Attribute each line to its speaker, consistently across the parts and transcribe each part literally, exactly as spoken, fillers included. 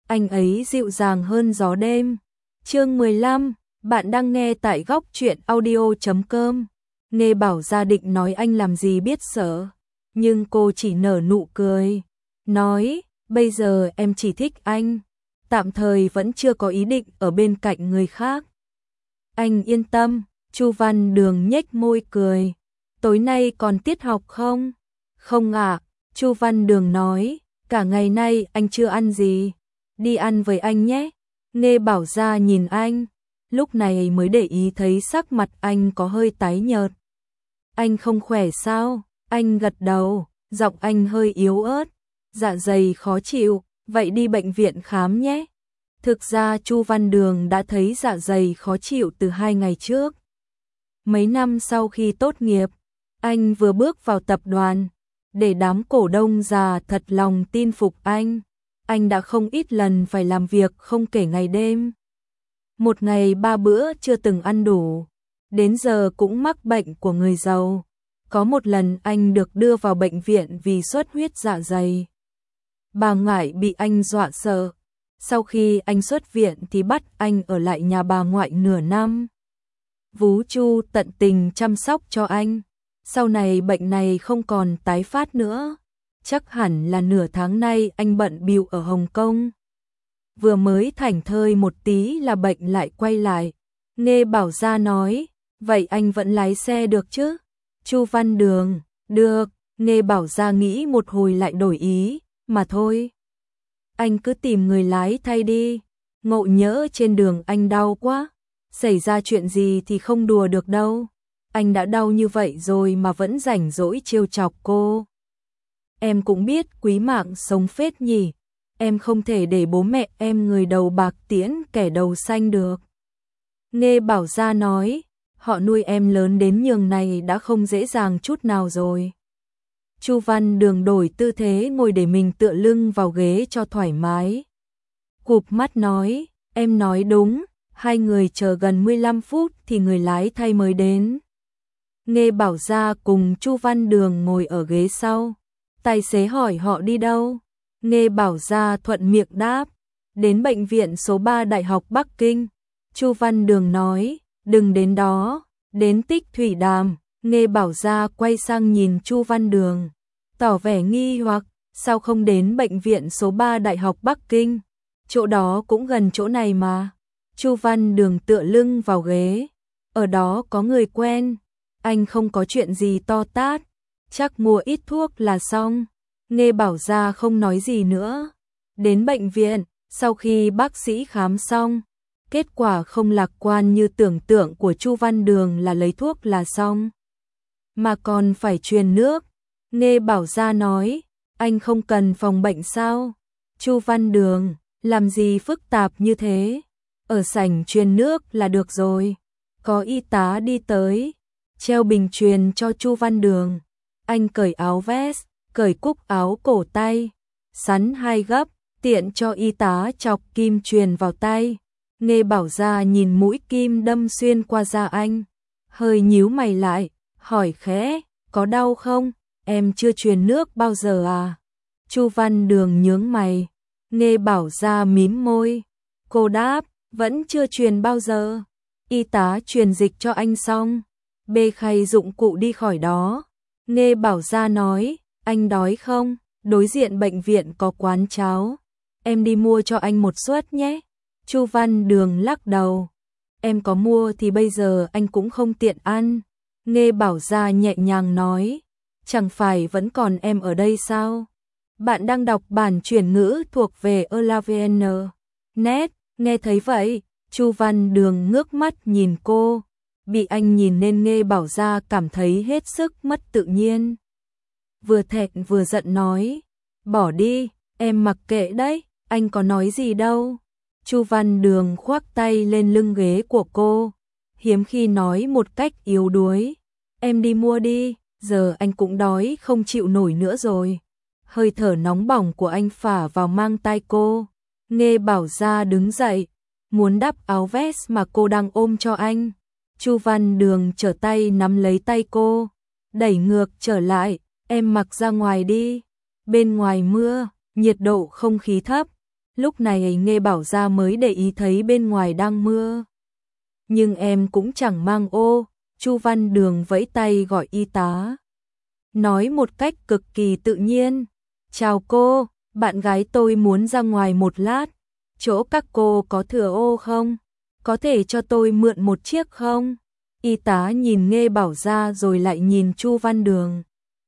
Speaker 1: anh ấy dịu dàng hơn gió đêm. Chương mười lăm, bạn đang nghe tại góc truyện audio chấm com. Nghe Bảo Gia định nói anh làm gì biết sợ, nhưng cô chỉ nở nụ cười, nói, bây giờ em chỉ thích anh, tạm thời vẫn chưa có ý định ở bên cạnh người khác. Anh yên tâm, Chu Văn Đường nhếch môi cười, tối nay còn tiết học không? Không ạ, Chu Văn Đường nói, cả ngày nay anh chưa ăn gì, đi ăn với anh nhé. Nghe Bảo Gia nhìn anh, lúc này mới để ý thấy sắc mặt anh có hơi tái nhợt. Anh không khỏe sao? Anh gật đầu, giọng anh hơi yếu ớt, dạ dày khó chịu, vậy đi bệnh viện khám nhé. Thực ra Chu Văn Đường đã thấy dạ dày khó chịu từ hai ngày trước. Mấy năm sau khi tốt nghiệp, anh vừa bước vào tập đoàn, để đám cổ đông già thật lòng tin phục anh. Anh đã không ít lần phải làm việc không kể ngày đêm. Một ngày ba bữa chưa từng ăn đủ, đến giờ cũng mắc bệnh của người giàu. Có một lần anh được đưa vào bệnh viện vì xuất huyết dạ dày. Bà ngoại bị anh dọa sợ. Sau khi anh xuất viện thì bắt anh ở lại nhà bà ngoại nửa năm. Vú Chu tận tình chăm sóc cho anh. Sau này bệnh này không còn tái phát nữa. Chắc hẳn là nửa tháng nay anh bận bịu ở Hồng Kông. Vừa mới thảnh thơi một tí là bệnh lại quay lại. Nghe Bảo Gia nói, vậy anh vẫn lái xe được chứ? Chu Văn Đường, được. Nghe Bảo Gia nghĩ một hồi lại đổi ý, mà thôi. Anh cứ tìm người lái thay đi. Ngộ nhỡ trên đường anh đau quá, xảy ra chuyện gì thì không đùa được đâu. Anh đã đau như vậy rồi mà vẫn rảnh rỗi trêu chọc cô. Em cũng biết quý mạng sống phết nhỉ. Em không thể để bố mẹ em người đầu bạc tiễn kẻ đầu xanh được. Nghe Bảo Gia nói, họ nuôi em lớn đến nhường này đã không dễ dàng chút nào rồi. Chu Văn Đường đổi tư thế ngồi để mình tựa lưng vào ghế cho thoải mái. Cụp mắt nói, em nói đúng, hai người chờ gần mười lăm phút thì người lái thay mới đến. Nghe Bảo Gia cùng Chu Văn Đường ngồi ở ghế sau. Tài xế hỏi họ đi đâu. Nghe Bảo Gia thuận miệng đáp, đến bệnh viện số ba Đại học Bắc Kinh. Chu Văn Đường nói, đừng đến đó, đến Tích Thủy Đàm. Nghe Bảo Gia quay sang nhìn Chu Văn Đường, tỏ vẻ nghi hoặc, sao không đến bệnh viện số ba Đại học Bắc Kinh? Chỗ đó cũng gần chỗ này mà. Chu Văn Đường tựa lưng vào ghế, ở đó có người quen, anh không có chuyện gì to tát, chắc mua ít thuốc là xong. Nghe Bảo Gia không nói gì nữa. Đến bệnh viện, sau khi bác sĩ khám xong, kết quả không lạc quan như tưởng tượng của Chu Văn Đường là lấy thuốc là xong, mà còn phải truyền nước. Nghe Bảo Gia nói, anh không cần phòng bệnh sao? Chu Văn Đường, làm gì phức tạp như thế? Ở sảnh truyền nước là được rồi. Có y tá đi tới, treo bình truyền cho Chu Văn Đường. Anh cởi áo vest, cởi cúc áo cổ tay, sắn hai gấp, tiện cho y tá chọc kim truyền vào tay. Nghe Bảo Gia nhìn mũi kim đâm xuyên qua da anh, hơi nhíu mày lại, hỏi khẽ, có đau không? Em chưa truyền nước bao giờ à? Chu Văn Đường nhướng mày. Nghe Bảo Gia mím môi. Cô đáp, vẫn chưa truyền bao giờ. Y tá truyền dịch cho anh xong, bê khay dụng cụ đi khỏi đó. Nghe Bảo Gia nói, anh đói không? Đối diện bệnh viện có quán cháo, em đi mua cho anh một suất nhé. Chu Văn Đường lắc đầu, em có mua thì bây giờ anh cũng không tiện ăn. Nghe Bảo Gia nhẹ nhàng nói, chẳng phải vẫn còn em ở đây sao? Bạn đang đọc bản chuyển ngữ thuộc về Elavn. Net, nghe thấy vậy, Chu Văn Đường ngước mắt nhìn cô, bị anh nhìn nên Nghe Bảo Gia cảm thấy hết sức mất tự nhiên. Vừa thẹn vừa giận nói, bỏ đi, em mặc kệ đấy, anh có nói gì đâu. Chu Văn Đường khoác tay lên lưng ghế của cô, hiếm khi nói một cách yếu đuối, em đi mua đi, giờ anh cũng đói không chịu nổi nữa rồi. Hơi thở nóng bỏng của anh phả vào mang tai cô. Nghe Bảo Gia đứng dậy, muốn đắp áo vest mà cô đang ôm cho anh. Chu Văn Đường trở tay nắm lấy tay cô, đẩy ngược trở lại, em mặc ra ngoài đi. Bên ngoài mưa, nhiệt độ không khí thấp, Lúc này Nghe Bảo Gia mới để ý thấy bên ngoài đang mưa. Nhưng em cũng chẳng mang ô, Chu Văn Đường vẫy tay gọi y tá. Nói một cách cực kỳ tự nhiên. Chào cô, bạn gái tôi muốn ra ngoài một lát. Chỗ các cô có thừa ô không? Có thể cho tôi mượn một chiếc không? Y tá nhìn Nghe Bảo Gia rồi lại nhìn Chu Văn Đường.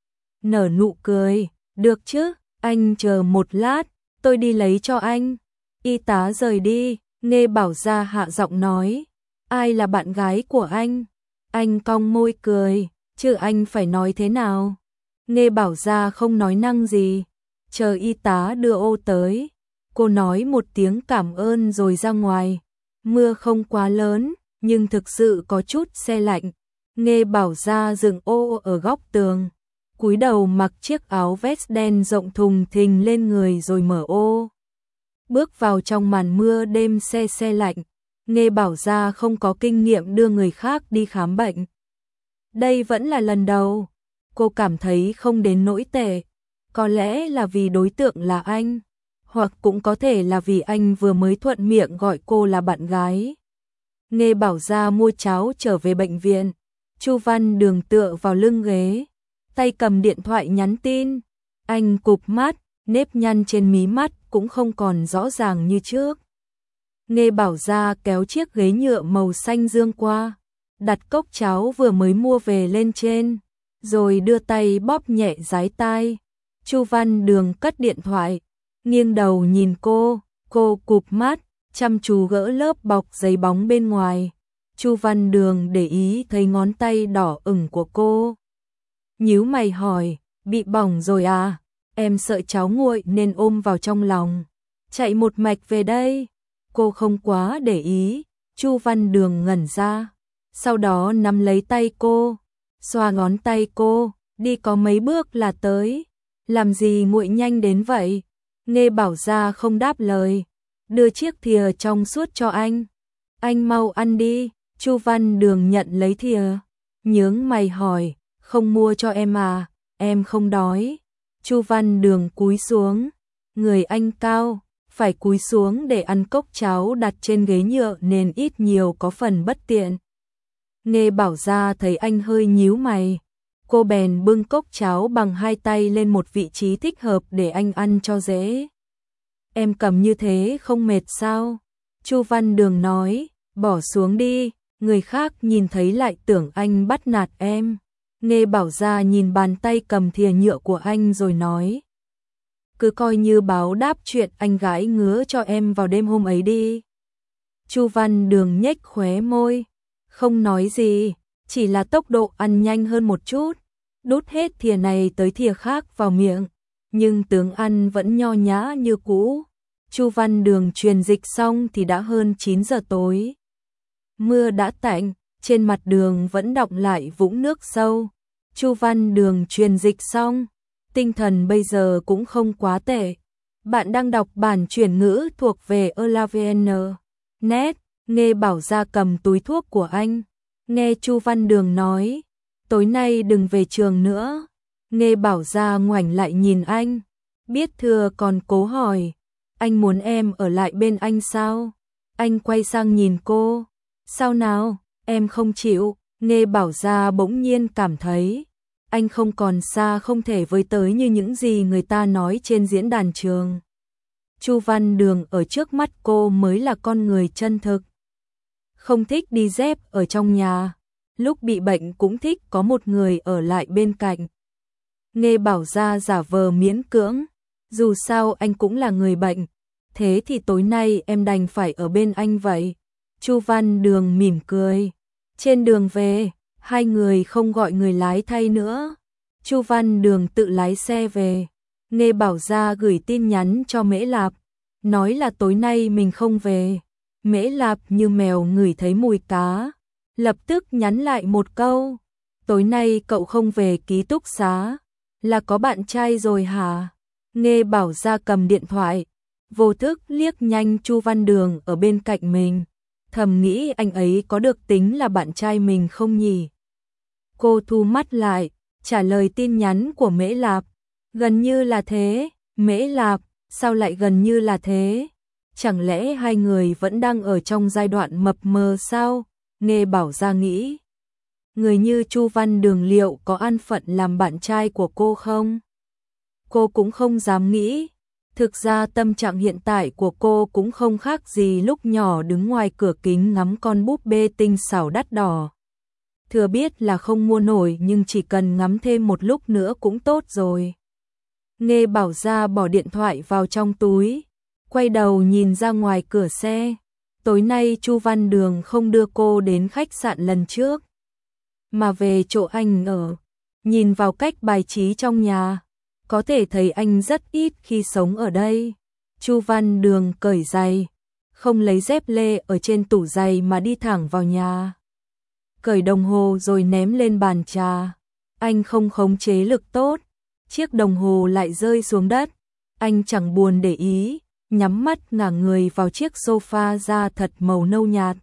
Speaker 1: Nở nụ cười, được chứ, anh chờ một lát, tôi đi lấy cho anh. Y tá rời đi, Nghe Bảo Gia hạ giọng nói, ai là bạn gái của anh? Anh cong môi cười, chứ anh phải nói thế nào? Nghe Bảo Gia không nói năng gì, chờ y tá đưa ô tới. Cô nói một tiếng cảm ơn rồi ra ngoài. Mưa không quá lớn, nhưng thực sự có chút se lạnh. Nghe Bảo Gia dựng ô ở góc tường, cúi đầu mặc chiếc áo vest đen rộng thùng thình lên người rồi mở ô. Bước vào trong màn mưa đêm se se lạnh. Nghe Bảo Gia không có kinh nghiệm đưa người khác đi khám bệnh. Đây vẫn là lần đầu. Cô cảm thấy không đến nỗi tệ. Có lẽ là vì đối tượng là anh, hoặc cũng có thể là vì anh vừa mới thuận miệng gọi cô là bạn gái. Nghe Bảo Gia mua cháo trở về bệnh viện. Chu Văn Đường tựa vào lưng ghế, tay cầm điện thoại nhắn tin. Anh cụp mắt, nếp nhăn trên mí mắt cũng không còn rõ ràng như trước. Nghe Bảo Gia kéo chiếc ghế nhựa màu xanh dương qua, đặt cốc cháo vừa mới mua về lên trên, rồi đưa tay bóp nhẹ dái tai. Chu Văn Đường cất điện thoại, nghiêng đầu nhìn cô, cô cụp mắt, chăm chú gỡ lớp bọc giấy bóng bên ngoài. Chu Văn Đường để ý thấy ngón tay đỏ ửng của cô. Nhíu mày hỏi, bị bỏng rồi à? Em sợ cháu nguội nên ôm vào trong lòng, chạy một mạch về đây. Cô không quá để ý. Chu Văn Đường ngẩn ra, sau đó nắm lấy tay cô, xoa ngón tay cô, đi có mấy bước là tới. Làm gì nguội nhanh đến vậy? Nghe Bảo Gia không đáp lời, đưa chiếc thìa trong suốt cho anh. Anh mau ăn đi. Chu Văn Đường nhận lấy thìa, nhướng mày hỏi, không mua cho em à? Em không đói. Chu Văn Đường cúi xuống, người anh cao, phải cúi xuống để ăn cốc cháo đặt trên ghế nhựa nên ít nhiều có phần bất tiện. Nghe Bảo Gia thấy anh hơi nhíu mày, cô bèn bưng cốc cháo bằng hai tay lên một vị trí thích hợp để anh ăn cho dễ. Em cầm như thế không mệt sao? Chu Văn Đường nói, bỏ xuống đi, người khác nhìn thấy lại tưởng anh bắt nạt em. Nghe Bảo Gia nhìn bàn tay cầm thìa nhựa của anh rồi nói, cứ coi như báo đáp chuyện anh gái ngứa cho em vào đêm hôm ấy đi. Chu Văn Đường nhếch khóe môi, không nói gì, chỉ là tốc độ ăn nhanh hơn một chút, đút hết thìa này tới thìa khác vào miệng, nhưng tướng ăn vẫn nho nhã như cũ. Chu Văn Đường truyền dịch xong thì đã hơn chín giờ tối. Mưa đã tạnh, trên mặt đường vẫn đọng lại vũng nước sâu. Chu Văn Đường truyền dịch xong, tinh thần bây giờ cũng không quá tệ. Bạn đang đọc bản chuyển ngữ thuộc về Elavn. Net, Nghe Bảo Gia cầm túi thuốc của anh. Nghe Chu Văn Đường nói, tối nay đừng về trường nữa. Nghe Bảo Gia ngoảnh lại nhìn anh, biết thừa còn cố hỏi, anh muốn em ở lại bên anh sao? Anh quay sang nhìn cô, sao nào, em không chịu. Nghe Bảo Gia bỗng nhiên cảm thấy anh không còn xa không thể với tới như những gì người ta nói trên diễn đàn trường. Chu Văn Đường ở trước mắt cô mới là con người chân thực. Không thích đi dép ở trong nhà, lúc bị bệnh cũng thích có một người ở lại bên cạnh. Nghe Bảo Gia giả vờ miễn cưỡng, dù sao anh cũng là người bệnh, thế thì tối nay em đành phải ở bên anh vậy. Chu Văn Đường mỉm cười. Trên đường về, hai người không gọi người lái thay nữa. Chu Văn Đường tự lái xe về. Nghe Bảo Gia gửi tin nhắn cho Mễ Lạp, nói là tối nay mình không về. Mễ Lạp như mèo ngửi thấy mùi cá, lập tức nhắn lại một câu, tối nay cậu không về ký túc xá, là có bạn trai rồi hả? Nghe Bảo Gia cầm điện thoại, vô thức liếc nhanh Chu Văn Đường ở bên cạnh mình, thầm nghĩ anh ấy có được tính là bạn trai mình không nhỉ? Cô thu mắt lại, trả lời tin nhắn của Mễ Lạp, gần như là thế. Mễ Lạp, sao lại gần như là thế? Chẳng lẽ hai người vẫn đang ở trong giai đoạn mập mờ sao? Nghe Bảo Gia nghĩ. Người như Chu Văn Đường liệu có an phận làm bạn trai của cô không? Cô cũng không dám nghĩ. Thực ra tâm trạng hiện tại của cô cũng không khác gì lúc nhỏ đứng ngoài cửa kính ngắm con búp bê tinh xảo đắt đỏ. Thừa biết là không mua nổi nhưng chỉ cần ngắm thêm một lúc nữa cũng tốt rồi. Nghe Bảo Gia bỏ điện thoại vào trong túi, quay đầu nhìn ra ngoài cửa xe. Tối nay Chu Văn Đường không đưa cô đến khách sạn lần trước, mà về chỗ anh ở. Nhìn vào cách bài trí trong nhà, có thể thấy anh rất ít khi sống ở đây. Chu Văn Đường cởi giày, không lấy dép lê ở trên tủ giày mà đi thẳng vào nhà. Cởi đồng hồ rồi ném lên bàn trà. Anh không khống chế lực tốt, chiếc đồng hồ lại rơi xuống đất. Anh chẳng buồn để ý, nhắm mắt ngả người vào chiếc sofa da thật màu nâu nhạt.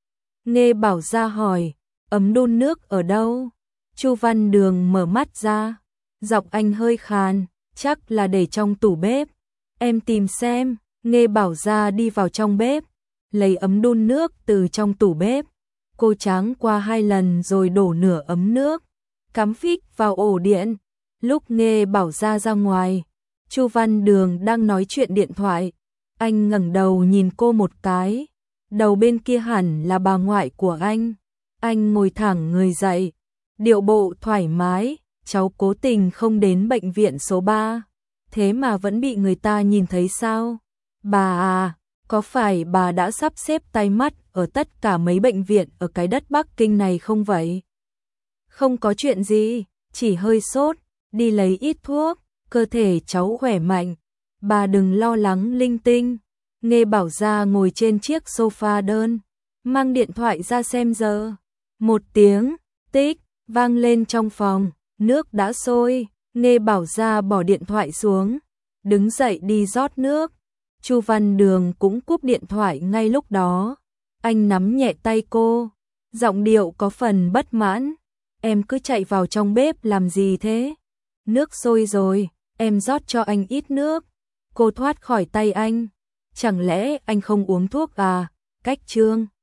Speaker 1: Nghe Bảo Gia hỏi, ấm đun nước ở đâu? Chu Văn Đường mở mắt ra, giọng anh hơi khàn, chắc là để trong tủ bếp. Em tìm xem. Nghe Bảo Gia đi vào trong bếp, lấy ấm đun nước từ trong tủ bếp. Cô tráng qua hai lần rồi đổ nửa ấm nước, cắm phích vào ổ điện. Lúc Nghe Bảo Gia ra ngoài, Chu Văn Đường đang nói chuyện điện thoại. Anh ngẩng đầu nhìn cô một cái, đầu bên kia hẳn là bà ngoại của anh. Anh ngồi thẳng người dậy, điệu bộ thoải mái. Cháu cố tình không đến bệnh viện số ba, thế mà vẫn bị người ta nhìn thấy sao? Bà à, có phải bà đã sắp xếp tay mắt ở tất cả mấy bệnh viện ở cái đất Bắc Kinh này không vậy? Không có chuyện gì, chỉ hơi sốt, đi lấy ít thuốc, cơ thể cháu khỏe mạnh. Bà đừng lo lắng linh tinh. Nghe Bảo Gia ngồi trên chiếc sofa đơn, mang điện thoại ra xem giờ. Một tiếng tích vang lên trong phòng, nước đã sôi. Nghe Bảo Gia bỏ điện thoại xuống, đứng dậy đi rót nước. Chu Văn Đường cũng cúp điện thoại ngay lúc đó. Anh nắm nhẹ tay cô, giọng điệu có phần bất mãn. Em cứ chạy vào trong bếp làm gì thế? Nước sôi rồi, em rót cho anh ít nước. Cô thoát khỏi tay anh. Chẳng lẽ anh không uống thuốc à? Cách trương.